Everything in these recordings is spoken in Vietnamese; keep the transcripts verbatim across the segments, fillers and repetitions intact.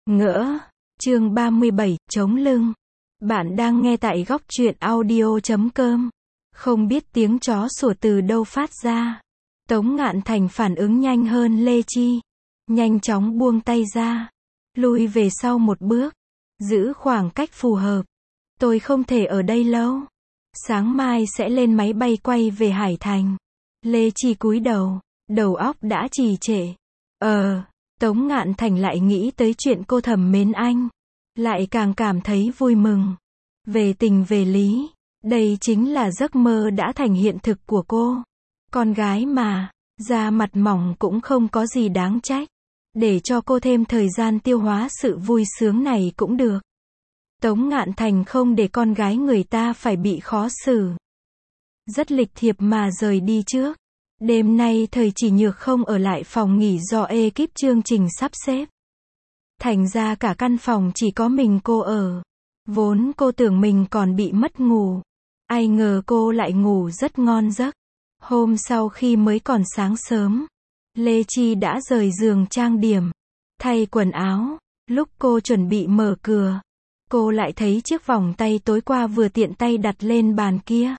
Ngỡ. Chương ba mươi bảy, chống lưng. Bạn đang nghe tại góc truyện audio chấm com. Không biết tiếng chó sủa từ đâu phát ra. Tống Ngạn Thành phản ứng nhanh hơn Lê Chi. Nhanh chóng buông tay ra. Lùi về sau một bước. Giữ khoảng cách phù hợp. Tôi không thể ở đây lâu. Sáng mai sẽ lên máy bay quay về Hải Thành. Lê Chi cúi đầu. Đầu óc đã trì trệ. Ờ. Tống Ngạn Thành lại nghĩ tới chuyện cô thầm mến anh. Lại càng cảm thấy vui mừng. Về tình về lý. Đây chính là giấc mơ đã thành hiện thực của cô. Con gái mà. Da mặt mỏng cũng không có gì đáng trách. Để cho cô thêm thời gian tiêu hóa sự vui sướng này cũng được. Tống Ngạn Thành không để con gái người ta phải bị khó xử. Rất lịch thiệp mà rời đi trước. Đêm nay Thời Chỉ Nhược không ở lại phòng nghỉ do ekip chương trình sắp xếp. Thành ra cả căn phòng chỉ có mình cô ở. Vốn cô tưởng mình còn bị mất ngủ. Ai ngờ cô lại ngủ rất ngon giấc. Hôm sau khi mới còn sáng sớm, Lê Chi đã rời giường trang điểm, thay quần áo. Lúc cô chuẩn bị mở cửa, cô lại thấy chiếc vòng tay tối qua vừa tiện tay đặt lên bàn kia.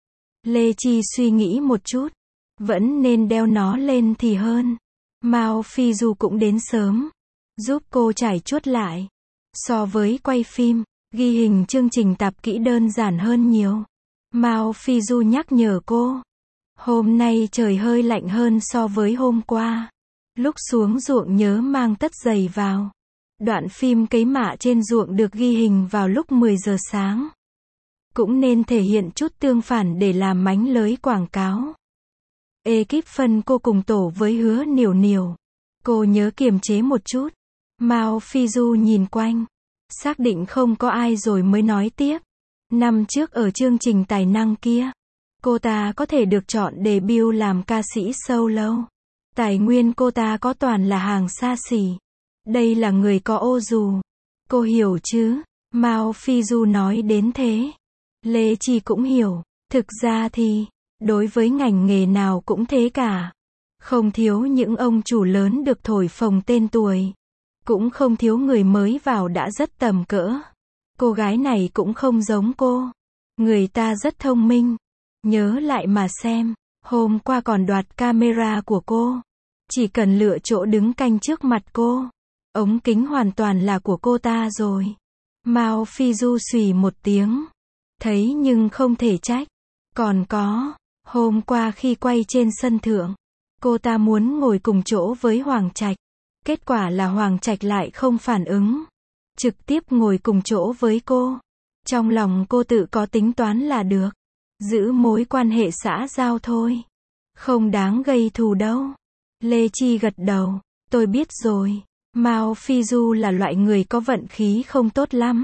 Lê Chi suy nghĩ một chút. Vẫn nên đeo nó lên thì hơn. Mao Phi Du cũng đến sớm. Giúp cô trải chuốt lại. So với quay phim, ghi hình chương trình tạp kỹ đơn giản hơn nhiều. Mao Phi Du nhắc nhở cô. Hôm nay trời hơi lạnh hơn so với hôm qua. Lúc xuống ruộng nhớ mang tất giày vào. Đoạn phim cấy mạ trên ruộng được ghi hình vào lúc mười giờ sáng. Cũng nên thể hiện chút tương phản để làm mánh lới quảng cáo. Ekip phân cô cùng tổ với Hứa Niểu Niểu. Cô nhớ kiềm chế một chút. Mao Phi Du nhìn quanh. Xác định không có ai rồi mới nói tiếp. Năm trước ở chương trình tài năng kia, cô ta có thể được chọn debut làm ca sĩ solo. Tài nguyên cô ta có toàn là hàng xa xỉ. Đây là người có ô dù. Cô hiểu chứ? Mao Phi Du nói đến thế. Lê Chi cũng hiểu. Thực ra thì, đối với ngành nghề nào cũng thế cả. Không thiếu những ông chủ lớn được thổi phồng tên tuổi. Cũng không thiếu người mới vào đã rất tầm cỡ. Cô gái này cũng không giống cô. Người ta rất thông minh. Nhớ lại mà xem. Hôm qua còn đoạt camera của cô. Chỉ cần lựa chỗ đứng canh trước mặt cô. Ống kính hoàn toàn là của cô ta rồi. Mao Phi Du xùy một tiếng. Thấy nhưng không thể trách. Còn có, hôm qua khi quay trên sân thượng, cô ta muốn ngồi cùng chỗ với Hoàng Trạch. Kết quả là Hoàng Trạch lại không phản ứng. Trực tiếp ngồi cùng chỗ với cô. Trong lòng cô tự có tính toán là được. Giữ mối quan hệ xã giao thôi. Không đáng gây thù đâu. Lê Chi gật đầu. Tôi biết rồi. Mao Phi Du là loại người có vận khí không tốt lắm.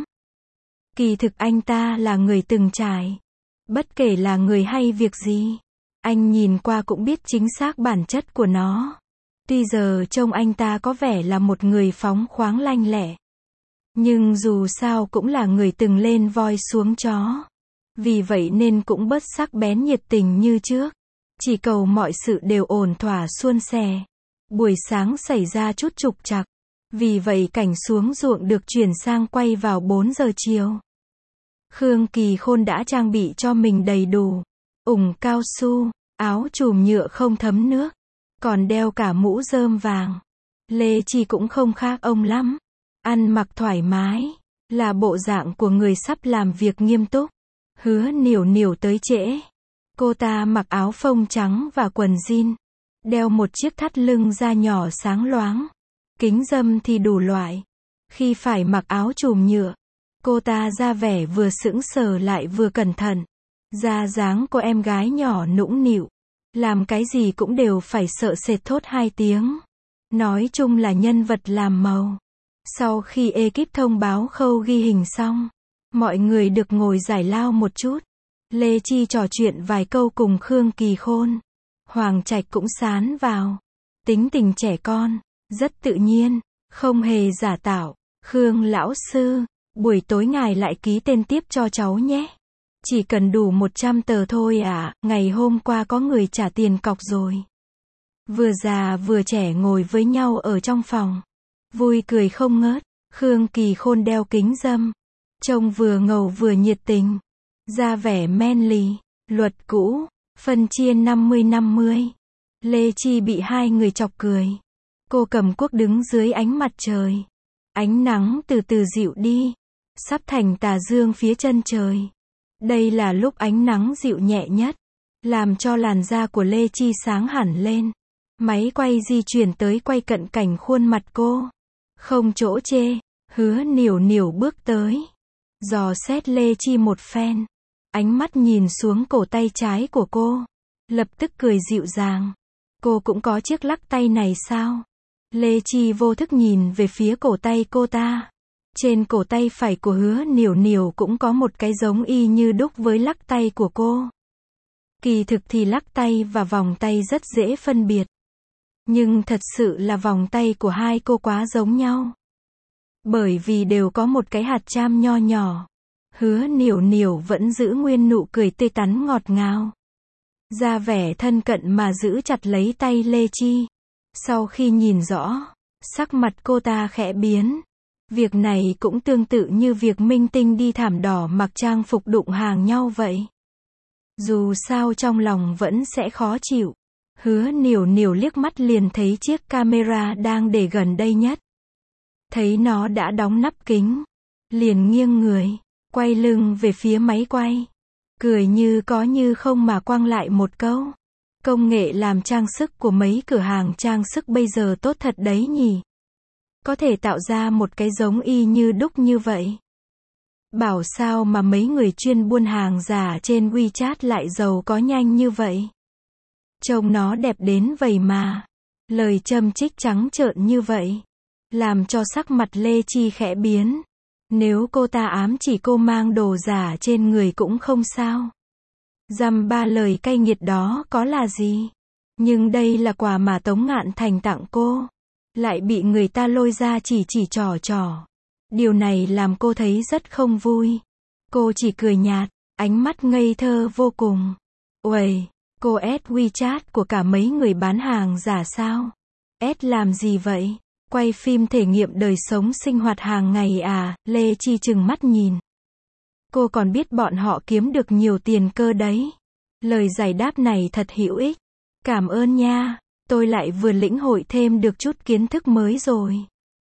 Kỳ thực anh ta là người từng trải. Bất kể là người hay việc gì, anh nhìn qua cũng biết chính xác bản chất của nó. Tuy giờ trông anh ta có vẻ là một người phóng khoáng lanh lẹ, nhưng dù sao cũng là người từng lên voi xuống chó. Vì vậy nên cũng bớt sắc bén nhiệt tình như trước. Chỉ cầu mọi sự đều ổn thỏa suôn sẻ. Buổi sáng xảy ra chút trục trặc. Vì vậy cảnh xuống ruộng được chuyển sang quay vào bốn giờ chiều. Khương Kỳ Khôn đã trang bị cho mình đầy đủ. Ủng cao su, áo chùm nhựa không thấm nước. Còn đeo cả mũ rơm vàng. Lê Chi cũng không khác ông lắm. Ăn mặc thoải mái. Là bộ dạng của người sắp làm việc nghiêm túc. Hứa Niểu Niểu tới trễ. Cô ta mặc áo phông trắng và quần jean. Đeo một chiếc thắt lưng da nhỏ sáng loáng. Kính râm thì đủ loại. Khi phải mặc áo chùm nhựa, cô ta ra vẻ vừa sững sờ lại vừa cẩn thận. Da dáng của em gái nhỏ nũng nịu. Làm cái gì cũng đều phải sợ sệt thốt hai tiếng. Nói chung là nhân vật làm màu. Sau khi ekip thông báo khâu ghi hình xong, mọi người được ngồi giải lao một chút. Lê Chi trò chuyện vài câu cùng Khương Kỳ Khôn. Hoàng Trạch cũng sán vào. Tính tình trẻ con, rất tự nhiên, không hề giả tạo. Khương lão sư, buổi tối ngài lại ký tên tiếp cho cháu nhé. Chỉ cần đủ một trăm tờ thôi à, ngày hôm qua có người trả tiền cọc rồi. Vừa già vừa trẻ ngồi với nhau ở trong phòng. Vui cười không ngớt. Khương Kỳ Khôn đeo kính râm, trông vừa ngầu vừa nhiệt tình, ra vẻ manly. Luật cũ, phân chia năm mươi năm mươi. Lê Chi bị hai người chọc cười. Cô cầm cuốc đứng dưới ánh mặt trời. Ánh nắng từ từ dịu đi, sắp thành tà dương phía chân trời. Đây là lúc ánh nắng dịu nhẹ nhất, làm cho làn da của Lê Chi sáng hẳn lên. Máy quay di chuyển tới quay cận cảnh khuôn mặt cô. Không chỗ chê, Hứa Niểu Niểu bước tới, dò xét Lê Chi một phen. Ánh mắt nhìn xuống cổ tay trái của cô, lập tức cười dịu dàng. Cô cũng có chiếc lắc tay này sao? Lê Chi vô thức nhìn về phía cổ tay cô ta. Trên cổ tay phải của Hứa Niểu Niểu cũng có một cái giống y như đúc với lắc tay của cô. Kỳ thực thì lắc tay và vòng tay rất dễ phân biệt. Nhưng thật sự là vòng tay của hai cô quá giống nhau. Bởi vì đều có một cái hạt cham nho nhỏ. Hứa Niểu Niểu vẫn giữ nguyên nụ cười tươi tắn ngọt ngào, ra vẻ thân cận mà giữ chặt lấy tay Lê Chi. Sau khi nhìn rõ, sắc mặt cô ta khẽ biến. Việc này cũng tương tự như việc minh tinh đi thảm đỏ mặc trang phục đụng hàng nhau vậy. Dù sao trong lòng vẫn sẽ khó chịu. Hứa Niểu Niểu liếc mắt liền thấy chiếc camera đang để gần đây nhất. Thấy nó đã đóng nắp kính, liền nghiêng người, quay lưng về phía máy quay. Cười như có như không mà quăng lại một câu. Công nghệ làm trang sức của mấy cửa hàng trang sức bây giờ tốt thật đấy nhỉ. Có thể tạo ra một cái giống y như đúc như vậy. Bảo sao mà mấy người chuyên buôn hàng giả trên WeChat lại giàu có nhanh như vậy. Trông nó đẹp đến vậy mà. Lời châm chích trắng trợn như vậy, làm cho sắc mặt Lê Chi khẽ biến. Nếu cô ta ám chỉ cô mang đồ giả trên người cũng không sao. Dăm ba lời cay nghiệt đó có là gì. Nhưng đây là quà mà Tống Ngạn Thành tặng cô. Lại bị người ta lôi ra chỉ chỉ trò trò. Điều này làm cô thấy rất không vui. Cô chỉ cười nhạt, ánh mắt ngây thơ vô cùng. Uầy, cô ép WeChat của cả mấy người bán hàng giả sao? Ép làm gì vậy? Quay phim thể nghiệm đời sống sinh hoạt hàng ngày à? Lê Chi trừng mắt nhìn. Cô còn biết bọn họ kiếm được nhiều tiền cơ đấy. Lời giải đáp này thật hữu ích. Cảm ơn nha, tôi lại vừa lĩnh hội thêm được chút kiến thức mới rồi.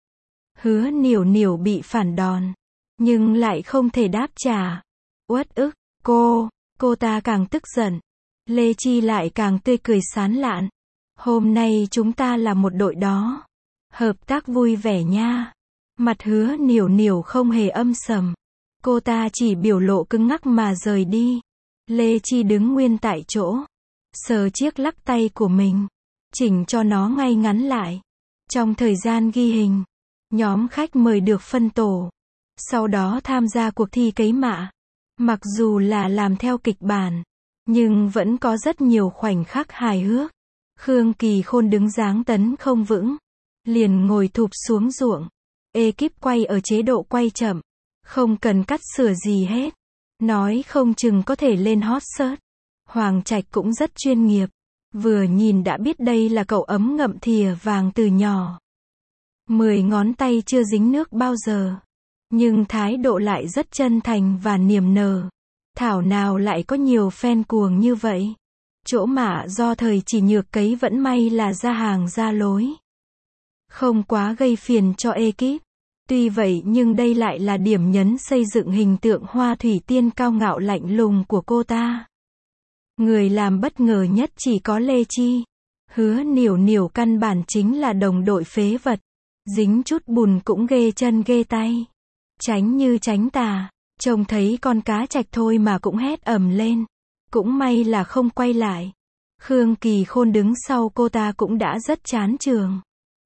Hứa Niểu Niểu bị phản đòn, nhưng lại không thể đáp trả. Uất ức, cô, cô ta càng tức giận. Lê Chi lại càng tươi cười sán lạn. Hôm nay chúng ta là một đội đó. Hợp tác vui vẻ nha. Mặt Hứa Niểu Niểu không hề âm sầm. Cô ta chỉ biểu lộ cứng ngắc mà rời đi. Lê Chi đứng nguyên tại chỗ, sờ chiếc lắc tay của mình, chỉnh cho nó ngay ngắn lại. Trong thời gian ghi hình, nhóm khách mời được phân tổ, sau đó tham gia cuộc thi cấy mạ. Mặc dù là làm theo kịch bản, nhưng vẫn có rất nhiều khoảnh khắc hài hước. Khương Kỳ Khôn đứng dáng tấn không vững, liền ngồi thụp xuống ruộng. Ekip quay ở chế độ quay chậm, không cần cắt sửa gì hết. Nói không chừng có thể lên hot search. Hoàng Trạch cũng rất chuyên nghiệp. Vừa nhìn đã biết đây là cậu ấm ngậm thìa vàng từ nhỏ. Mười ngón tay chưa dính nước bao giờ. Nhưng thái độ lại rất chân thành và niềm nở. Thảo nào lại có nhiều fan cuồng như vậy. Chỗ mạ do thời chỉ nhược cấy vẫn may là ra hàng ra lối. Không quá gây phiền cho ekip. Tuy vậy nhưng đây lại là điểm nhấn xây dựng hình tượng hoa thủy tiên cao ngạo lạnh lùng của cô ta. Người làm bất ngờ nhất chỉ có Lê Chi. Hứa Niểu Niểu căn bản chính là đồng đội phế vật. Dính chút bùn cũng ghê chân ghê tay. Tránh như tránh tà. Trông thấy con cá trạch thôi mà cũng hét ầm lên. Cũng may là không quay lại. Khương Kỳ Khôn đứng sau cô ta cũng đã rất chán trường.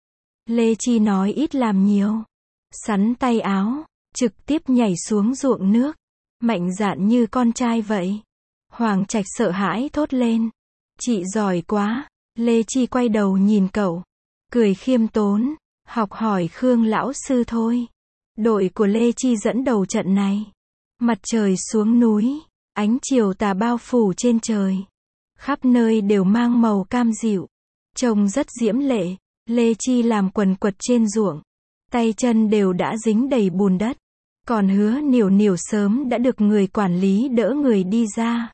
Lê Chi nói ít làm nhiều. Sắn tay áo, trực tiếp nhảy xuống ruộng nước. Mạnh dạn như con trai vậy. Hoàng Trạch sợ hãi thốt lên. Chị giỏi quá. Lê Chi quay đầu nhìn cậu. Cười khiêm tốn. Học hỏi Khương lão sư thôi. Đội của Lê Chi dẫn đầu trận này. Mặt trời xuống núi. Ánh chiều tà bao phủ trên trời. Khắp nơi đều mang màu cam dịu. Trông rất diễm lệ. Lê Chi làm quần quật trên ruộng. tay chân đều đã dính đầy bùn đất. Còn Hứa Niểu Niểu sớm đã được người quản lý đỡ người đi ra.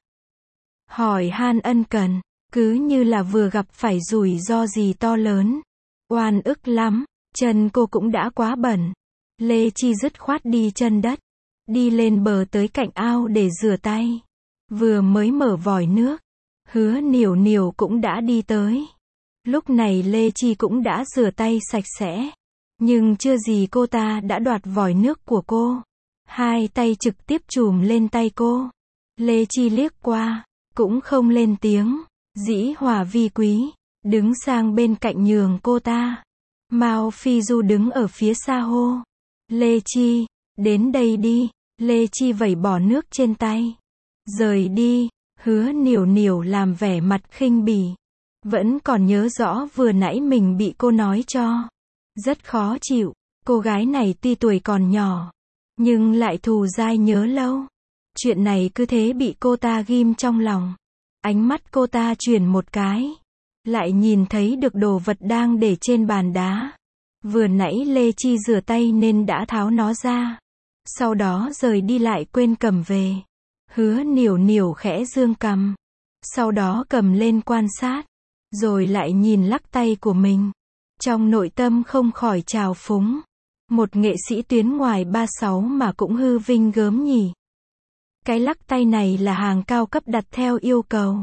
Hỏi han ân cần, cứ như là vừa gặp phải rủi ro gì to lớn. Oan ức lắm, chân cô cũng đã quá bẩn. Lê Chi dứt khoát đi chân đất. Đi lên bờ tới cạnh ao để rửa tay. Vừa mới mở vòi nước, Hứa Niểu Niểu cũng đã đi tới. Lúc này Lê Chi cũng đã rửa tay sạch sẽ. Nhưng chưa gì cô ta đã đoạt vòi nước của cô. Hai tay trực tiếp chùm lên tay cô. Lê Chi liếc qua, cũng không lên tiếng. Dĩ hòa vi quý, đứng sang bên cạnh nhường cô ta. Mao Phi Du đứng ở phía xa hô. Lê Chi, đến đây đi. Lê Chi vẩy bỏ nước trên tay. Rời đi. Hứa Niểu Niểu làm vẻ mặt khinh bỉ. Vẫn còn nhớ rõ vừa nãy mình bị cô nói cho. Rất khó chịu. Cô gái này tuy tuổi còn nhỏ, nhưng lại thù dai nhớ lâu. Chuyện này cứ thế bị cô ta ghim trong lòng. Ánh mắt cô ta chuyển một cái. Lại nhìn thấy được đồ vật đang để trên bàn đá. Vừa nãy Lê Chi rửa tay nên đã tháo nó ra. Sau đó rời đi lại quên cầm về. Hứa Niểu Niểu khẽ dương cằm. Sau đó cầm lên quan sát. Rồi lại nhìn lắc tay của mình. Trong nội tâm không khỏi trào phúng. Một nghệ sĩ tuyến ngoài ba sáu mà cũng hư vinh gớm nhỉ. Cái lắc tay này là hàng cao cấp đặt theo yêu cầu.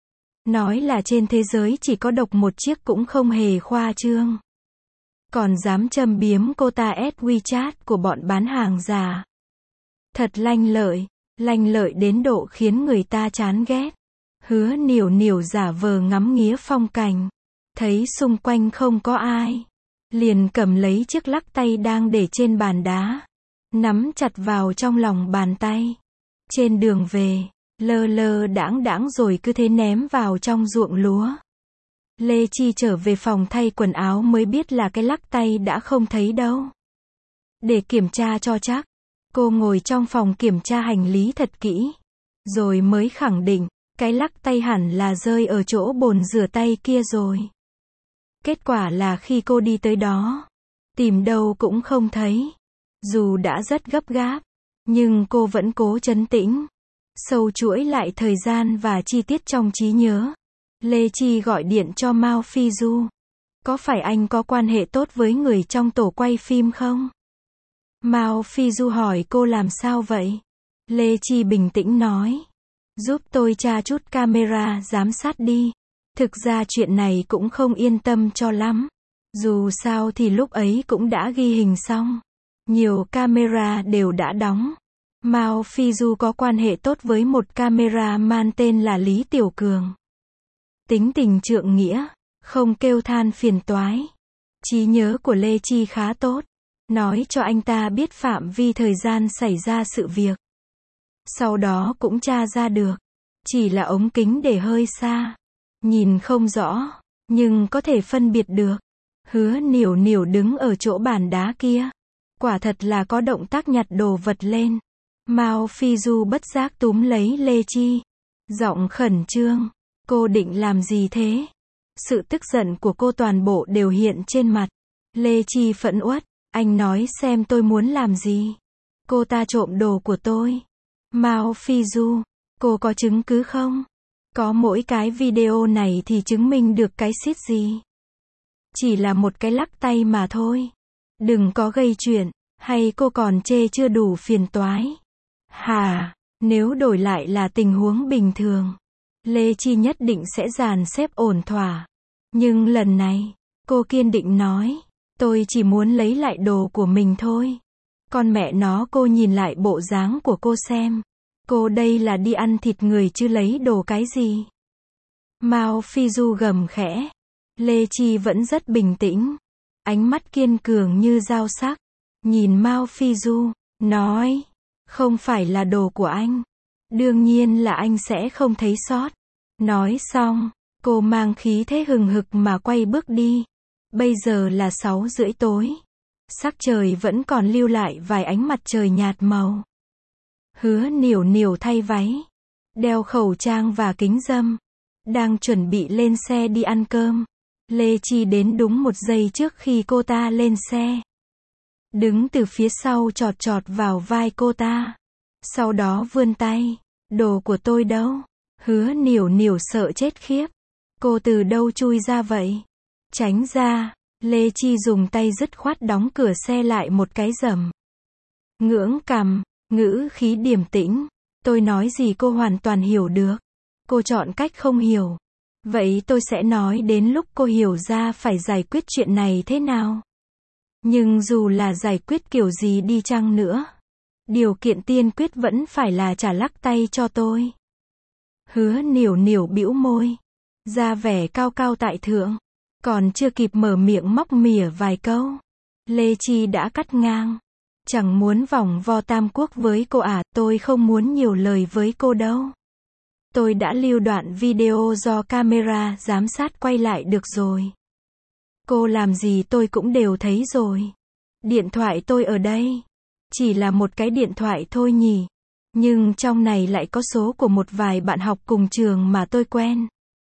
Nói là trên thế giới chỉ có độc một chiếc cũng không hề khoa trương. Còn dám châm biếm cô ta ét WeChat của bọn bán hàng giả. Thật lanh lợi, lanh lợi đến độ khiến người ta chán ghét. Hứa Niểu Niểu giả vờ ngắm nghía phong cảnh. Thấy xung quanh không có ai. Liền cầm lấy chiếc lắc tay đang để trên bàn đá. Nắm chặt vào trong lòng bàn tay. Trên đường về, lơ lơ đãng đãng rồi cứ thế ném vào trong ruộng lúa. Lê Chi trở về phòng thay quần áo mới biết là cái lắc tay đã không thấy đâu. Để kiểm tra cho chắc, cô ngồi trong phòng kiểm tra hành lý thật kỹ. Rồi mới khẳng định, cái lắc tay hẳn là rơi ở chỗ bồn rửa tay kia rồi. Kết quả là khi cô đi tới đó, tìm đâu cũng không thấy. Dù đã rất gấp gáp, nhưng cô vẫn cố trấn tĩnh. Sâu chuỗi lại thời gian và chi tiết trong trí nhớ. Lê Chi gọi điện cho Mao Phi Du. Có phải anh có quan hệ tốt với người trong tổ quay phim không? Mao Phi Du hỏi cô làm sao vậy? Lê Chi bình tĩnh nói. Giúp tôi tra chút camera giám sát đi. Thực ra chuyện này cũng không yên tâm cho lắm. Dù sao thì lúc ấy cũng đã ghi hình xong. Nhiều camera đều đã đóng. Mao Phi Du có quan hệ tốt với một cameraman tên là Lý Tiểu Cường. Tính tình trượng nghĩa, không kêu than phiền toái. Trí nhớ của Lê Chi khá tốt. Nói cho anh ta biết phạm vi thời gian xảy ra sự việc. Sau đó cũng tra ra được. Chỉ là ống kính để hơi xa. Nhìn không rõ, nhưng có thể phân biệt được. Hứa Niểu Niểu đứng ở chỗ bàn đá kia. Quả thật là có động tác nhặt đồ vật lên. Mao Phi Du bất giác túm lấy Lê Chi. Giọng khẩn trương. Cô định làm gì thế? Sự tức giận của cô toàn bộ đều hiện trên mặt. Lê Chi phẫn uất. Anh nói xem tôi muốn làm gì? Cô ta trộm đồ của tôi. Mao Phi Du. Cô có chứng cứ không? Có mỗi cái video này thì chứng minh được cái xít gì? Chỉ là một cái lắc tay mà thôi. Đừng có gây chuyện. Hay cô còn chê chưa đủ phiền toái? Hà, nếu đổi lại là tình huống bình thường, Lê Chi nhất định sẽ dàn xếp ổn thỏa. Nhưng lần này, cô kiên định nói, tôi chỉ muốn lấy lại đồ của mình thôi. Con mẹ nó, cô nhìn lại bộ dáng của cô xem. Cô đây là đi ăn thịt người chứ lấy đồ cái gì? Mao Phi Du gầm khẽ. Lê Chi vẫn rất bình tĩnh. Ánh mắt kiên cường như dao sắc. Nhìn Mao Phi Du, nói, không phải là đồ của anh. Đương nhiên là anh sẽ không thấy sót. Nói xong, cô mang khí thế hừng hực mà quay bước đi. Bây giờ là sáu rưỡi tối. Sắc trời vẫn còn lưu lại vài ánh mặt trời nhạt màu. Hứa Niểu Niểu thay váy, đeo khẩu trang và kính râm. Đang chuẩn bị lên xe đi ăn cơm. Lê Chi đến đúng một giây trước khi cô ta lên xe. đứng từ phía sau chọt chọt vào vai cô ta. Sau đó vươn tay. Đồ của tôi đâu? Hứa Nỉu Nỉu sợ chết khiếp. Cô từ đâu chui ra vậy? Tránh ra. Lê Chi dùng tay dứt khoát đóng cửa xe lại một cái rầm. Ngưỡng cằm, ngữ khí điềm tĩnh. Tôi nói gì cô hoàn toàn hiểu được. Cô chọn cách không hiểu. Vậy tôi sẽ nói đến lúc cô hiểu ra phải giải quyết chuyện này thế nào. Nhưng dù là giải quyết kiểu gì đi chăng nữa, điều kiện tiên quyết vẫn phải là trả lắc tay cho tôi. Hứa Nỉu Nỉu bĩu môi, ra vẻ cao cao tại thượng. Còn chưa kịp mở miệng móc mỉa vài câu, Lê Chi đã cắt ngang. Chẳng muốn vòng vo tam quốc với cô à, tôi không muốn nhiều lời với cô đâu. Tôi đã lưu đoạn video do camera giám sát quay lại được rồi. Cô làm gì tôi cũng đều thấy rồi. Điện thoại tôi ở đây. Chỉ là một cái điện thoại thôi nhỉ. Nhưng trong này lại có số của một vài bạn học cùng trường mà tôi quen.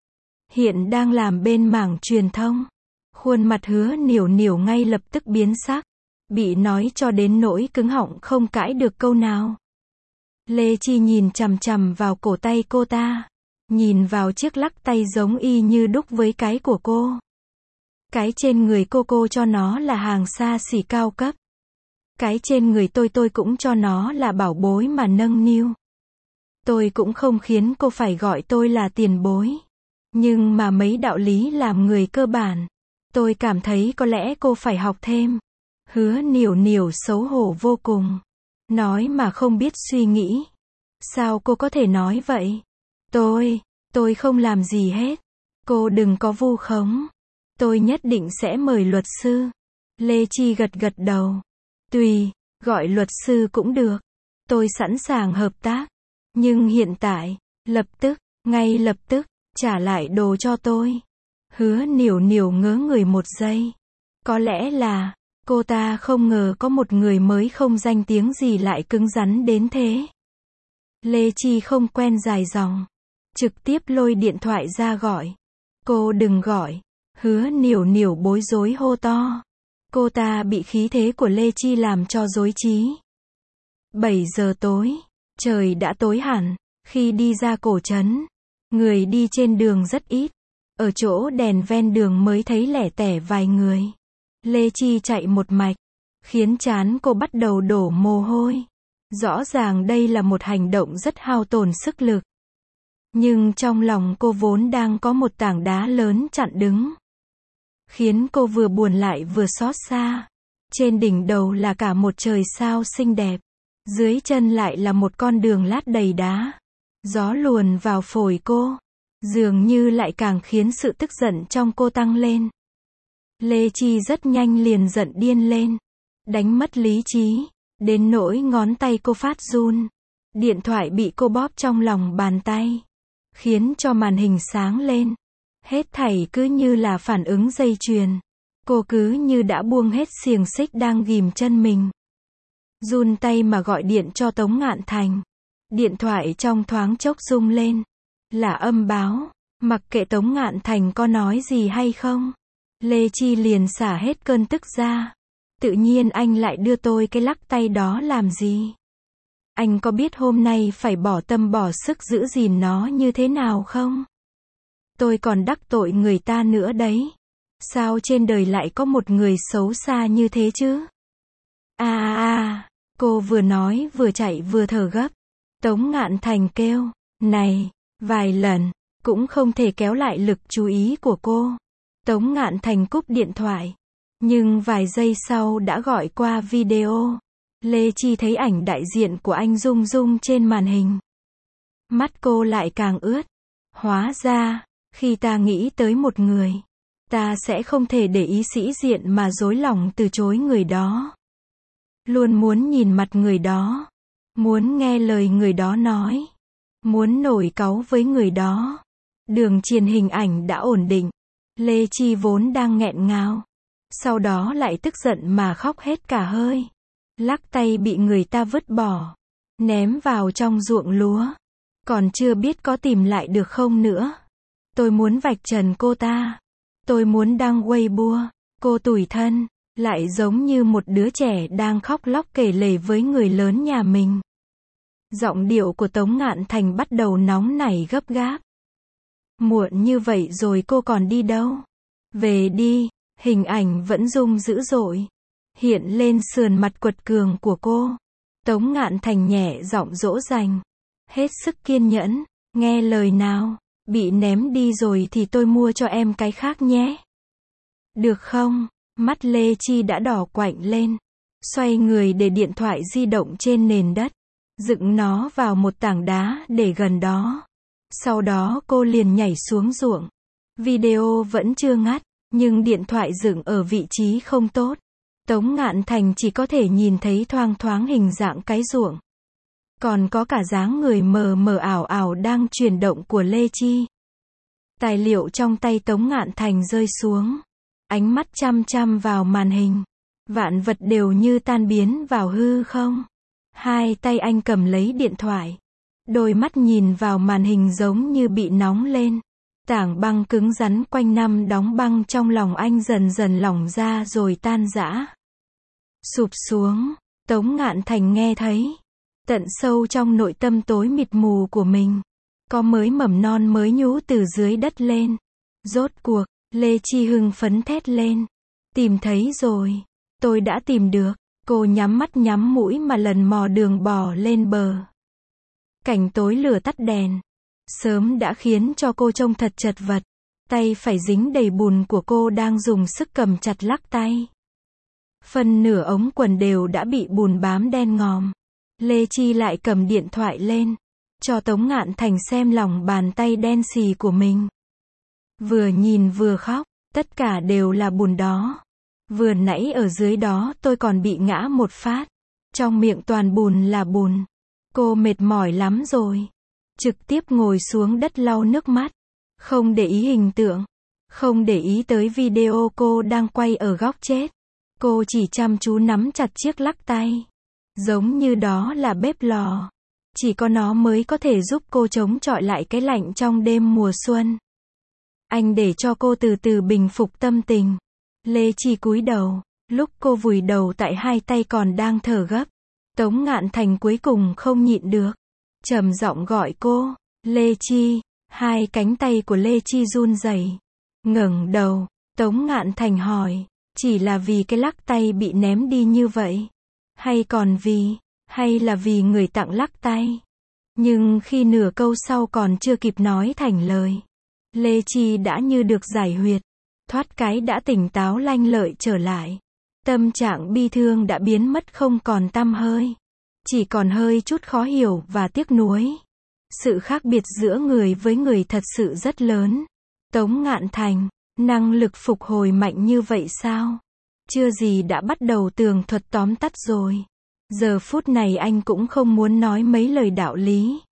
Hiện đang làm bên mảng truyền thông. Khuôn mặt Hứa Nỉu Nỉu ngay lập tức biến sắc. Bị nói cho đến nỗi cứng họng không cãi được câu nào. Lê Chi nhìn chằm chằm vào cổ tay cô ta. Nhìn vào chiếc lắc tay giống y như đúc với cái của cô. Cái trên người cô cô cho nó là hàng xa xỉ cao cấp. Cái trên người tôi tôi cũng cho nó là bảo bối mà nâng niu. Tôi cũng không khiến cô phải gọi tôi là tiền bối. Nhưng mà mấy đạo lý làm người cơ bản, tôi cảm thấy có lẽ cô phải học thêm. Hứa Nỉu Nỉu xấu hổ vô cùng. Nói mà không biết suy nghĩ. Sao cô có thể nói vậy? Tôi, tôi không làm gì hết. Cô đừng có vu khống. Tôi nhất định sẽ mời luật sư. Lê Chi gật gật đầu. Tùy, gọi luật sư cũng được. Tôi sẵn sàng hợp tác. Nhưng hiện tại, lập tức, ngay lập tức, trả lại đồ cho tôi. Hứa Nỉu Nỉu ngớ người một giây. Có lẽ là, cô ta không ngờ có một người mới không danh tiếng gì lại cứng rắn đến thế. Lê Chi không quen dài dòng. Trực tiếp lôi điện thoại ra gọi. Cô đừng gọi. Hứa Nỉu Nỉu bối rối hô to. Cô ta bị khí thế của Lê Chi làm cho rối trí. bảy giờ tối. Trời đã tối hẳn. Khi đi ra cổ trấn, người đi trên đường rất ít. Ở chỗ đèn ven đường mới thấy lẻ tẻ vài người. Lê Chi chạy một mạch, khiến trán cô bắt đầu đổ mồ hôi. Rõ ràng đây là một hành động rất hao tổn sức lực. Nhưng trong lòng cô vốn đang có một tảng đá lớn chặn đứng. Khiến cô vừa buồn lại vừa xót xa. Trên đỉnh đầu là cả một trời sao xinh đẹp. Dưới chân lại là một con đường lát đầy đá. Gió luồn vào phổi cô. Dường như lại càng khiến sự tức giận trong cô tăng lên. Lê Chi rất nhanh liền giận điên lên. Đánh mất lý trí. Đến nỗi ngón tay cô phát run. Điện thoại bị cô bóp trong lòng bàn tay. Khiến cho màn hình sáng lên. Hết thảy cứ như là phản ứng dây chuyền. Cô cứ như đã buông hết xiềng xích đang ghìm chân mình. Run tay mà gọi điện cho Tống Ngạn Thành. Điện thoại trong thoáng chốc rung lên. Là âm báo. Mặc kệ Tống Ngạn Thành có nói gì hay không. Lê Chi liền xả hết cơn tức ra. Tự nhiên anh lại đưa tôi cái lắc tay đó làm gì? Anh có biết hôm nay phải bỏ tâm bỏ sức giữ gìn nó như thế nào không? Tôi còn đắc tội người ta nữa đấy. Sao trên đời lại có một người xấu xa như thế chứ? À à à, cô vừa nói vừa chạy vừa thở gấp. Tống Ngạn Thành kêu, này, vài lần, cũng không thể kéo lại lực chú ý của cô. Tống Ngạn Thành cúp điện thoại. Nhưng vài giây sau đã gọi qua video. Lê Chi thấy ảnh đại diện của anh rung rung trên màn hình. Mắt cô lại càng ướt. Hóa ra, khi ta nghĩ tới một người, ta sẽ không thể để ý sĩ diện mà dối lòng từ chối người đó. Luôn muốn nhìn mặt người đó. Muốn nghe lời người đó nói. Muốn nổi cáu với người đó. Đường truyền hình ảnh đã ổn định. Lê Chi vốn đang nghẹn ngào. Sau đó lại tức giận mà khóc hết cả hơi. Lắc tay bị người ta vứt bỏ. Ném vào trong ruộng lúa. Còn chưa biết có tìm lại được không nữa. Tôi muốn vạch trần cô ta. Tôi muốn đăng Weibo. Cô tủi thân. lại giống như một đứa trẻ đang khóc lóc kể lể với người lớn nhà mình. Giọng điệu của Tống Ngạn Thành bắt đầu nóng nảy gấp gáp. Muộn như vậy rồi cô còn đi đâu? Về đi, hình ảnh vẫn rung dữ dội. Hiện lên sườn mặt quật cường của cô. Tống Ngạn Thành nhẹ giọng dỗ dành. Hết sức kiên nhẫn, nghe lời nào, bị ném đi rồi thì tôi mua cho em cái khác nhé. Được không? Mắt Lê Chi đã đỏ quạnh lên. Xoay người để điện thoại di động trên nền đất. Dựng nó vào một tảng đá để gần đó. Sau đó cô liền nhảy xuống ruộng. Video vẫn chưa ngắt, nhưng điện thoại dựng ở vị trí không tốt. Tống Ngạn Thành chỉ có thể nhìn thấy thoang thoáng hình dạng cái ruộng. Còn có cả dáng người mờ mờ ảo ảo đang chuyển động của Lê Chi. Tài liệu trong tay Tống Ngạn Thành rơi xuống. Ánh mắt chăm chăm vào màn hình. Vạn vật đều như tan biến vào hư không. Hai tay anh cầm lấy điện thoại. Đôi mắt nhìn vào màn hình giống như bị nóng lên. Tảng băng cứng rắn quanh năm đóng băng trong lòng anh dần dần lỏng ra rồi tan rã. Sụp xuống, Tống Ngạn Thành nghe thấy. Tận sâu trong nội tâm tối mịt mù của mình. Có mới mầm non mới nhú từ dưới đất lên. Rốt cuộc, Lê Chi hưng phấn thét lên. Tìm thấy rồi. Tôi đã tìm được. Cô nhắm mắt nhắm mũi mà lần mò đường bò lên bờ. Cảnh tối lửa tắt đèn. Sớm đã khiến cho cô trông thật chật vật. Tay phải dính đầy bùn của cô đang dùng sức cầm chặt lắc tay. Phần nửa ống quần đều đã bị bùn bám đen ngòm. Lê Chi lại cầm điện thoại lên. Cho Tống Ngạn Thành xem lòng bàn tay đen xì của mình. Vừa nhìn vừa khóc. Tất cả đều là bùn đó. Vừa nãy ở dưới đó tôi còn bị ngã một phát. Trong miệng toàn bùn là bùn. Cô mệt mỏi lắm rồi. Trực tiếp ngồi xuống đất lau nước mắt. Không để ý hình tượng. Không để ý tới video cô đang quay ở góc chết. Cô chỉ chăm chú nắm chặt chiếc lắc tay. Giống như đó là bếp lò. Chỉ có nó mới có thể giúp cô chống chọi lại cái lạnh trong đêm mùa xuân. Anh để cho cô từ từ bình phục tâm tình. Lê Chi cúi đầu. Lúc cô vùi đầu tại hai tay còn đang thở gấp. Tống Ngạn Thành cuối cùng không nhịn được. Trầm giọng gọi cô. Lê Chi. Hai cánh tay của Lê Chi run rẩy. Ngẩng đầu. Tống Ngạn Thành hỏi. Chỉ là vì cái lắc tay bị ném đi như vậy? Hay còn vì, hay là vì người tặng lắc tay? Nhưng khi nửa câu sau còn chưa kịp nói thành lời. Lê Chi đã như được giải huyệt. Thoát cái đã tỉnh táo lanh lợi trở lại. Tâm trạng bi thương đã biến mất không còn tăm hơi. Chỉ còn hơi chút khó hiểu và tiếc nuối. Sự khác biệt giữa người với người thật sự rất lớn. Tống Ngạn Thành, năng lực phục hồi mạnh như vậy sao? Chưa gì đã bắt đầu tường thuật tóm tắt rồi. Giờ phút này anh cũng không muốn nói mấy lời đạo lý.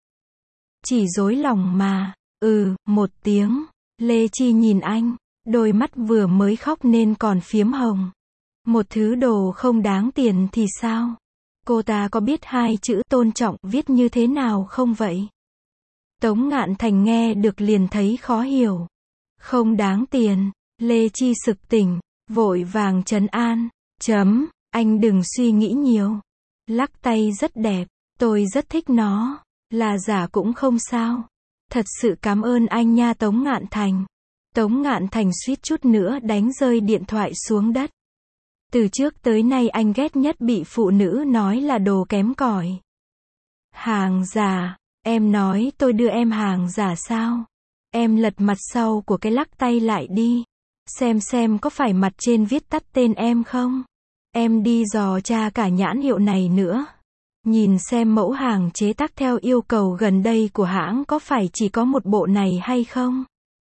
Chỉ dối lòng mà. Ừ, một tiếng. Lê Chi nhìn anh. Đôi mắt vừa mới khóc nên còn phiếm hồng. Một thứ đồ không đáng tiền thì sao? Cô ta có biết hai chữ tôn trọng viết như thế nào không vậy? Tống Ngạn Thành nghe được liền thấy khó hiểu. Không đáng tiền. Lê Chi sực tỉnh. Vội vàng trấn an. Chấm, anh đừng suy nghĩ nhiều. Lắc tay rất đẹp. Tôi rất thích nó. Là giả cũng không sao. Thật sự cảm ơn anh nha Tống Ngạn Thành. Tống Ngạn Thành suýt chút nữa đánh rơi điện thoại xuống đất. Từ trước tới nay anh ghét nhất bị phụ nữ nói là đồ kém cỏi. Hàng giả, em nói tôi đưa em hàng giả sao? Em lật mặt sau của cái lắc tay lại đi. Xem xem có phải mặt trên viết tắt tên em không? Em đi dò tra cả nhãn hiệu này nữa. Nhìn xem mẫu hàng chế tác theo yêu cầu gần đây của hãng có phải chỉ có một bộ này hay không?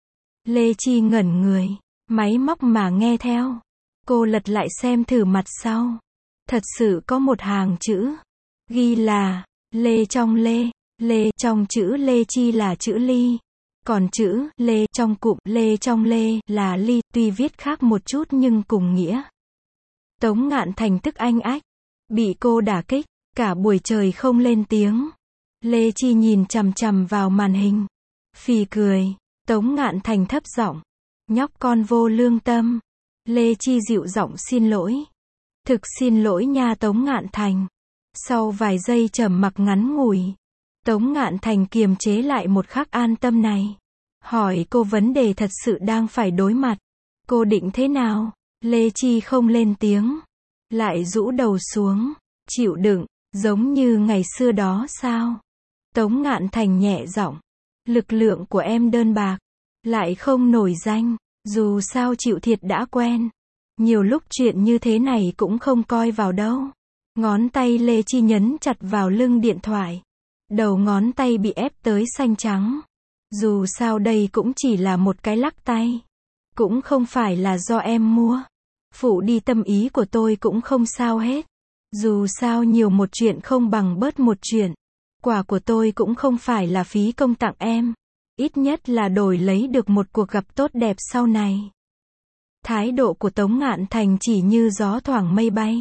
Lê Chi ngẩn người, máy móc mà nghe theo. Cô lật lại xem thử mặt sau. Thật sự có một hàng chữ. Ghi là, Lê trong Lê. Lê trong chữ Lê Chi là chữ ly. Còn chữ Lê trong cụm Lê trong Lê là ly, tuy viết khác một chút nhưng cùng nghĩa. Tống Ngạn Thành tức anh ách. Bị cô đả kích, cả buổi trời không lên tiếng. Lê Chi nhìn chằm chằm vào màn hình. Phì cười. Tống Ngạn Thành thấp giọng. Nhóc con vô lương tâm. Lê Chi dịu giọng xin lỗi. Thực xin lỗi nha Tống Ngạn Thành. Sau vài giây trầm mặc ngắn ngủi, Tống Ngạn Thành kiềm chế lại một khắc an tâm này. Hỏi cô vấn đề thật sự đang phải đối mặt. Cô định thế nào? Lê Chi không lên tiếng. Lại rũ đầu xuống. Chịu đựng, giống như ngày xưa đó sao? Tống Ngạn Thành nhẹ giọng. Lực lượng của em đơn bạc. Lại không nổi danh. Dù sao chịu thiệt đã quen. Nhiều lúc chuyện như thế này cũng không coi vào đâu. Ngón tay Lê Chi nhấn chặt vào lưng điện thoại. Đầu ngón tay bị ép tới xanh trắng. Dù sao đây cũng chỉ là một cái lắc tay. Cũng không phải là do em mua. Phụ đi tâm ý của tôi cũng không sao hết. Dù sao nhiều một chuyện không bằng bớt một chuyện. Quà của tôi cũng không phải là phí công tặng em. Ít nhất là đổi lấy được một cuộc gặp tốt đẹp sau này. Thái độ của Tống Ngạn Thành chỉ như gió thoảng mây bay.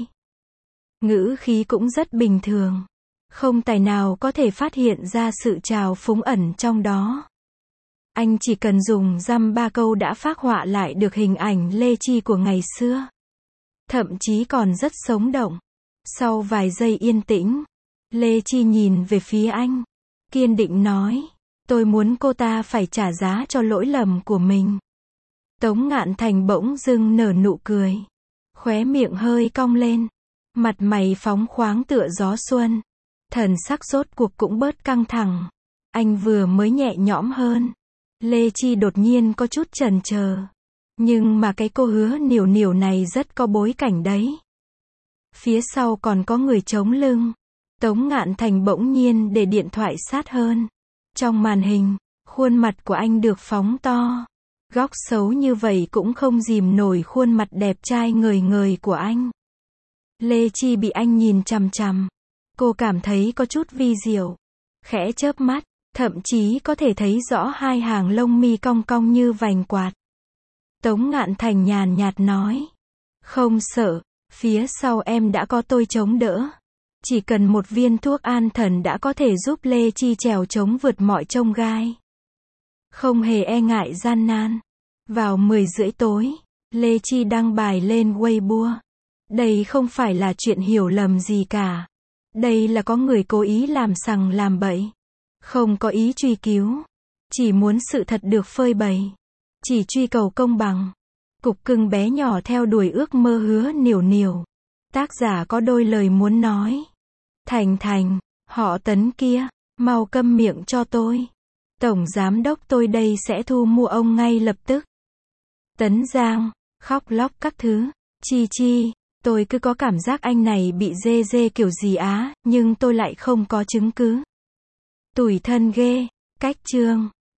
Ngữ khí cũng rất bình thường. Không tài nào có thể phát hiện ra sự trào phúng ẩn trong đó. Anh chỉ cần dùng dăm ba câu đã phác họa lại được hình ảnh Lê Chi của ngày xưa. Thậm chí còn rất sống động. Sau vài giây yên tĩnh, Lê Chi nhìn về phía anh. Kiên định nói. Tôi muốn cô ta phải trả giá cho lỗi lầm của mình. Tống Ngạn Thành bỗng dưng nở nụ cười. Khóe miệng hơi cong lên. Mặt mày phóng khoáng tựa gió xuân. Thần sắc rốt cuộc cũng bớt căng thẳng. Anh vừa mới nhẹ nhõm hơn. Lê Chi đột nhiên có chút chần chờ. Nhưng mà cái cô hứa Niểu Niểu này rất có bối cảnh đấy. Phía sau còn có người chống lưng. Tống Ngạn Thành bỗng nhiên để điện thoại sát hơn. Trong màn hình, khuôn mặt của anh được phóng to. Góc xấu như vậy cũng không dìm nổi khuôn mặt đẹp trai ngời ngời của anh. Lê Chi bị anh nhìn chằm chằm. Cô cảm thấy có chút vi diệu. Khẽ chớp mắt, thậm chí có thể thấy rõ hai hàng lông mi cong cong như vành quạt. Tống Ngạn Thành nhàn nhạt nói. Không sợ, phía sau em đã có tôi chống đỡ. Chỉ cần một viên thuốc an thần đã có thể giúp Lê Chi trèo chống vượt mọi chông gai. Không hề e ngại gian nan. Vào mười rưỡi tối, Lê Chi đăng bài lên Weibo. Đây không phải là chuyện hiểu lầm gì cả. Đây là có người cố ý làm sằng làm bậy. Không có ý truy cứu. Chỉ muốn sự thật được phơi bày. Chỉ truy cầu công bằng. Cục cưng bé nhỏ theo đuổi ước mơ hứa Niểu Niểu. Tác giả có đôi lời muốn nói. Thành Thành, họ Tấn kia, mau câm miệng cho tôi. Tổng giám đốc tôi đây sẽ thu mua ông ngay lập tức. Tấn Giang, khóc lóc các thứ. Chi Chi, tôi cứ có cảm giác anh này bị dê dê kiểu gì á, nhưng tôi lại không có chứng cứ. Tủi thân ghê, cách chương.